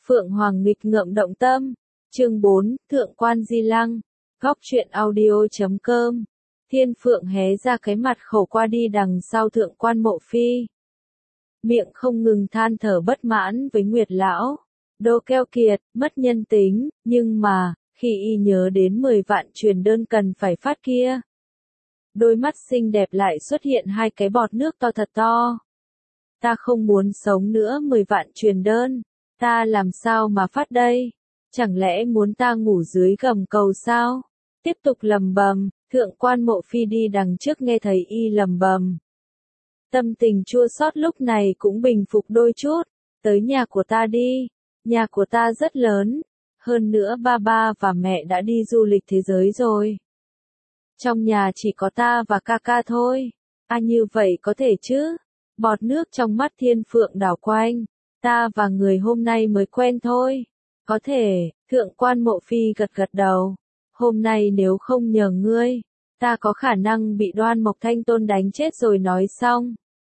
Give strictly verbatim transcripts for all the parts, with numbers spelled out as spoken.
Phượng Hoàng nghịch ngợm động tâm. Chương bốn, Thượng quan Di Lăng. Góc truyện audio chấm com. Thiên Phượng hé ra cái mặt khổ qua đi đằng sau Thượng quan Mộ Phi. Miệng không ngừng than thở bất mãn với Nguyệt lão. Đồ keo kiệt, mất nhân tính, nhưng mà, khi y nhớ đến mười vạn truyền đơn cần phải phát kia. Đôi mắt xinh đẹp lại xuất hiện hai cái bọt nước to thật to. Ta không muốn sống nữa mười vạn truyền đơn. Ta làm sao mà phát đây? Chẳng lẽ muốn ta ngủ dưới gầm cầu sao? Tiếp tục lầm bầm, Thượng quan Mộ Phi đi đằng trước nghe thấy y lầm bầm. Tâm tình chua xót lúc này cũng bình phục đôi chút. Tới nhà của ta đi. Nhà của ta rất lớn. Hơn nữa ba ba và mẹ đã đi du lịch thế giới rồi. Trong nhà chỉ có ta và ca ca thôi. À như vậy có thể chứ? Bọt nước trong mắt Thiên Phượng đảo quanh. Ta và người hôm nay mới quen thôi. Có thể, Thượng quan Mộ Phi gật gật đầu. Hôm nay nếu không nhờ ngươi, ta có khả năng bị Đoan Mộc Thanh Tôn đánh chết rồi nói xong.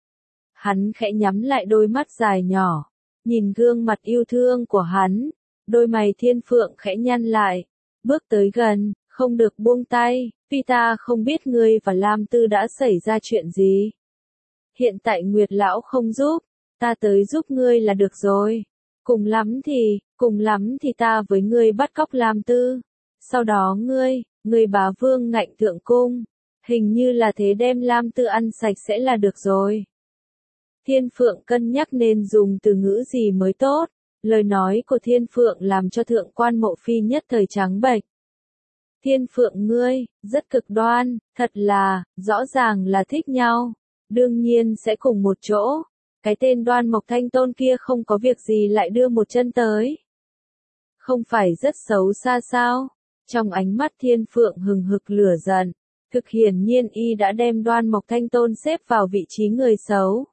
Hắn khẽ nhắm lại đôi mắt dài nhỏ. Nhìn gương mặt yêu thương của hắn. Đôi mày Thiên Phượng khẽ nhăn lại. Bước tới gần, không được buông tay. Vì ta không biết ngươi và Lam Tư đã xảy ra chuyện gì. Hiện tại Nguyệt lão không giúp. Ta tới giúp ngươi là được rồi. Cùng lắm thì, cùng lắm thì ta với ngươi bắt cóc Lam Tư. Sau đó ngươi, ngươi bá vương ngạnh thượng cung. Hình như là thế đem Lam Tư ăn sạch sẽ là được rồi. Thiên Phượng cân nhắc nên dùng từ ngữ gì mới tốt. Lời nói của Thiên Phượng làm cho Thượng quan Mộ Phi nhất thời trắng bệch. Thiên Phượng ngươi, rất cực đoan, thật là, rõ ràng là thích nhau. Đương nhiên sẽ cùng một chỗ. Cái tên Đoan Mộc Thanh Tôn kia không có việc gì lại đưa một chân tới. Không phải rất xấu xa sao? Trong ánh mắt Thiên Phượng hừng hực lửa giận. Thực hiển nhiên y đã đem Đoan Mộc Thanh Tôn xếp vào vị trí người xấu.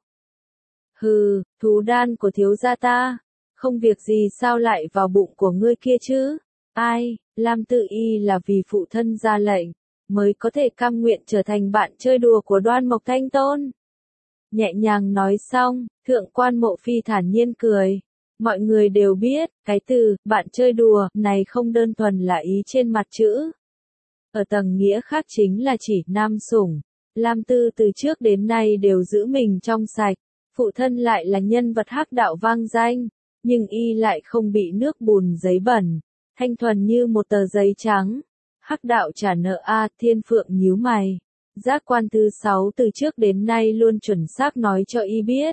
Hừ, thú đan của thiếu gia ta. Không việc gì sao lại vào bụng của ngươi kia chứ? Ai, Lam Tư y là vì phụ thân ra lệnh, mới có thể cam nguyện trở thành bạn chơi đùa của Đoan Mộc Thanh Tôn. Nhẹ nhàng nói xong, Thượng quan Mộ Phi thản nhiên cười. Mọi người đều biết, cái từ, bạn chơi đùa, này không đơn thuần là ý trên mặt chữ. Ở tầng nghĩa khác chính là chỉ nam sủng. Lam Tư từ trước đến nay đều giữ mình trong sạch. Phụ thân lại là nhân vật hắc đạo vang danh. Nhưng y lại không bị nước bùn giấy bẩn. Thanh thuần như một tờ giấy trắng. Hắc đạo trả nợ a, Thiên Phượng nhíu mày. Giác quan thứ sáu từ trước đến nay luôn chuẩn xác nói cho y biết.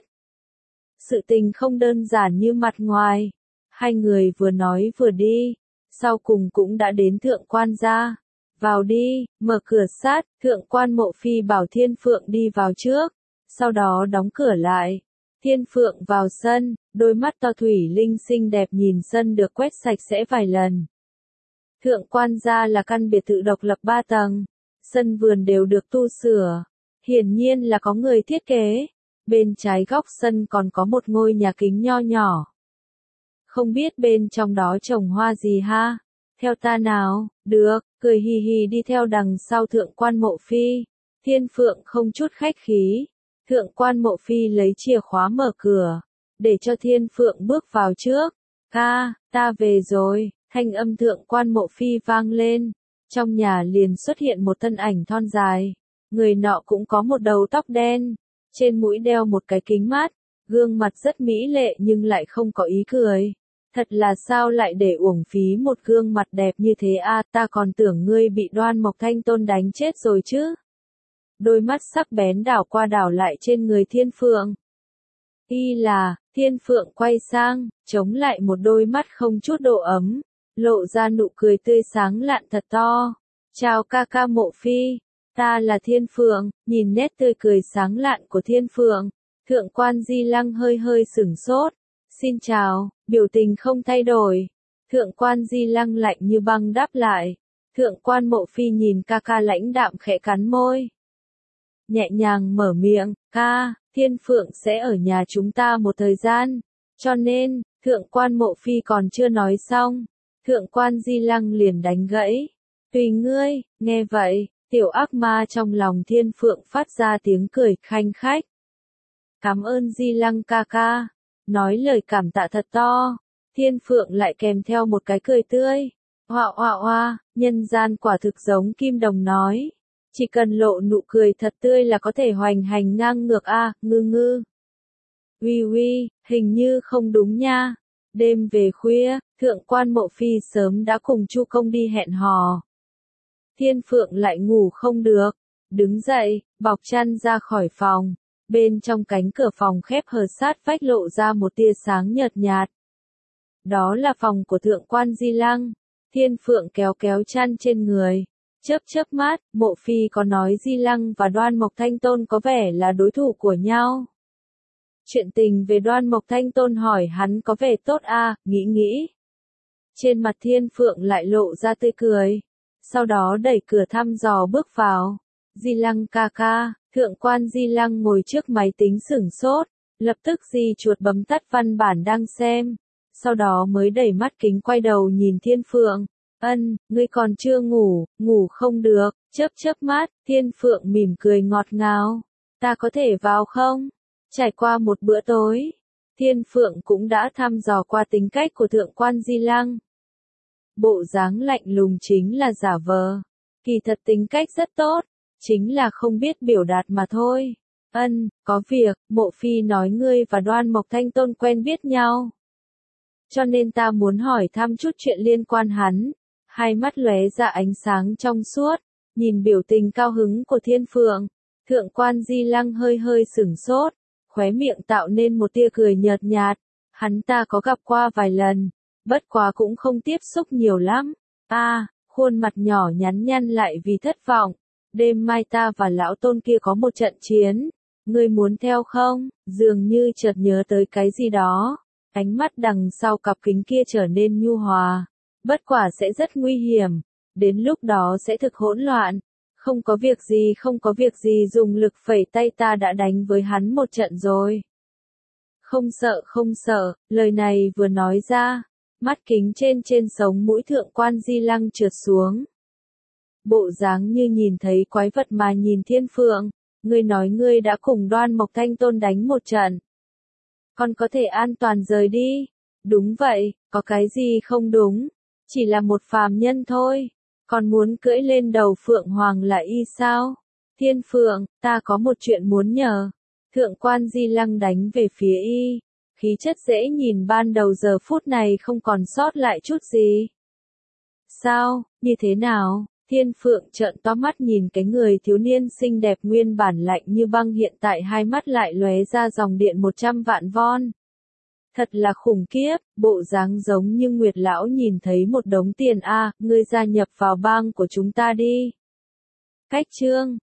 Sự tình không đơn giản như mặt ngoài. Hai người vừa nói vừa đi. Sau cùng cũng đã đến Thượng quan gia. Vào đi, mở cửa sát, Thượng quan Mộ Phi bảo Thiên Phượng đi vào trước. Sau đó đóng cửa lại. Thiên Phượng vào sân, đôi mắt to thủy linh xinh đẹp nhìn sân được quét sạch sẽ vài lần. Thượng quan gia là căn biệt thự độc lập ba tầng. Sân vườn đều được tu sửa. Hiển nhiên là có người thiết kế. Bên trái góc sân còn có một ngôi nhà kính nho nhỏ. Không biết bên trong đó trồng hoa gì ha? Theo ta nào, được, cười hì hì đi theo đằng sau Thượng quan Mộ Phi. Thiên Phượng không chút khách khí. Thượng quan Mộ Phi lấy chìa khóa mở cửa. Để cho Thiên Phượng bước vào trước. Ca, ta về rồi, thanh âm Thượng quan Mộ Phi vang lên. Trong nhà liền xuất hiện một thân ảnh thon dài. Người nọ cũng có một đầu tóc đen. Trên mũi đeo một cái kính mát. Gương mặt rất mỹ lệ nhưng lại không có ý cười. Thật là sao lại để uổng phí một gương mặt đẹp như thế a, ta còn tưởng ngươi bị Đoan Mộc Thanh Tôn đánh chết rồi chứ. Đôi mắt sắc bén đảo qua đảo lại trên người Thiên Phượng. Y là, Thiên Phượng quay sang, chống lại một đôi mắt không chút độ ấm. Lộ ra nụ cười tươi sáng lạn thật to. Chào ca ca Mộ Phi. Ta là Thiên Phượng. Nhìn nét tươi cười sáng lạn của Thiên Phượng. Thượng quan Di Lăng hơi hơi sửng sốt. Xin chào, biểu tình không thay đổi. Thượng quan Di Lăng lạnh như băng đáp lại. Thượng quan Mộ Phi nhìn ca ca lãnh đạm khẽ cắn môi. Nhẹ nhàng mở miệng, ca, Thiên Phượng sẽ ở nhà chúng ta một thời gian. Cho nên, Thượng quan Mộ Phi còn chưa nói xong. Thượng quan Di Lăng liền đánh gãy. Tùy ngươi, nghe vậy, tiểu ác ma trong lòng Thiên Phượng phát ra tiếng cười khanh khách. Cảm ơn Di Lăng ca ca. Nói lời cảm tạ thật to. Thiên Phượng lại kèm theo một cái cười tươi. Hoa hoa hoa, nhân gian quả thực giống Kim Đồng nói. Chỉ cần lộ nụ cười thật tươi là có thể hoành hành ngang ngược a, à, ngư ngư. Uy uy, hình như không đúng nha. Đêm về khuya, thượng quan Mộ Phi sớm đã cùng Chu Công đi hẹn hò. Thiên Phượng lại ngủ không được, đứng dậy, bọc chăn ra khỏi phòng. Bên trong cánh cửa phòng khép hờ sát vách lộ ra một tia sáng nhợt nhạt. Đó là phòng của thượng quan Di Lăng. Thiên Phượng kéo kéo chăn trên người, chớp chớp mắt, Mộ Phi có nói Di Lăng và Đoan Mộc Thanh Tôn có vẻ là đối thủ của nhau. Chuyện tình về Đoan Mộc Thanh Tôn hỏi hắn có vẻ tốt a, à, nghĩ nghĩ. Trên mặt Thiên Phượng lại lộ ra tươi cười. Sau đó đẩy cửa thăm dò bước vào. Di Lăng ca ca, thượng quan Di Lăng ngồi trước máy tính sửng sốt, lập tức di chuột bấm tắt văn bản đang xem. Sau đó mới đẩy mắt kính quay đầu nhìn Thiên Phượng. Ân, ngươi còn chưa ngủ, ngủ không được, chớp chớp mắt, Thiên Phượng mỉm cười ngọt ngào. Ta có thể vào không? Trải qua một bữa tối, Thiên Phượng cũng đã thăm dò qua tính cách của thượng quan Di Lăng. Bộ dáng lạnh lùng chính là giả vờ, kỳ thật tính cách rất tốt, chính là không biết biểu đạt mà thôi. Ân, có việc, Mộ Phi nói ngươi và Đoan Mộc Thanh Tôn quen biết nhau. Cho nên ta muốn hỏi thăm chút chuyện liên quan hắn. Hai mắt lóe ra ánh sáng trong suốt, nhìn biểu tình cao hứng của Thiên Phượng. Thượng quan Di Lăng hơi hơi sửng sốt, khóe miệng tạo nên một tia cười nhợt nhạt. Hắn ta có gặp qua vài lần, bất quá cũng không tiếp xúc nhiều lắm. A, à, khuôn mặt nhỏ nhắn nhăn lại vì thất vọng. Đêm mai ta và lão tôn kia có một trận chiến. Ngươi muốn theo không? Dường như chợt nhớ tới cái gì đó. Ánh mắt đằng sau cặp kính kia trở nên nhu hòa. Bất quả sẽ rất nguy hiểm. Đến lúc đó sẽ thực hỗn loạn. Không có việc gì không có việc gì dùng lực phẩy tay ta đã đánh với hắn một trận rồi. Không sợ không sợ, lời này vừa nói ra. Mắt kính trên trên sống mũi thượng quan Di Lăng trượt xuống. Bộ dáng như nhìn thấy quái vật mà nhìn Thiên Phượng. Ngươi nói ngươi đã cùng Đoan Mộc Thanh Tôn đánh một trận. Còn có thể an toàn rời đi. Đúng vậy, có cái gì không đúng. Chỉ là một phàm nhân thôi. Còn muốn cưỡi lên đầu Phượng Hoàng là y sao? Thiên Phượng, ta có một chuyện muốn nhờ. Thượng quan Di Lăng đánh về phía y. Khí chất dễ nhìn ban đầu giờ phút này không còn sót lại chút gì. Sao, như thế nào? Thiên Phượng trợn to mắt nhìn cái người thiếu niên xinh đẹp nguyên bản lạnh như băng hiện tại hai mắt lại lóe ra dòng điện một trăm vạn von. Thật là khủng khiếp, bộ dáng giống như Nguyệt Lão nhìn thấy một đống tiền a, à, ngươi gia nhập vào bang của chúng ta đi. Cách chương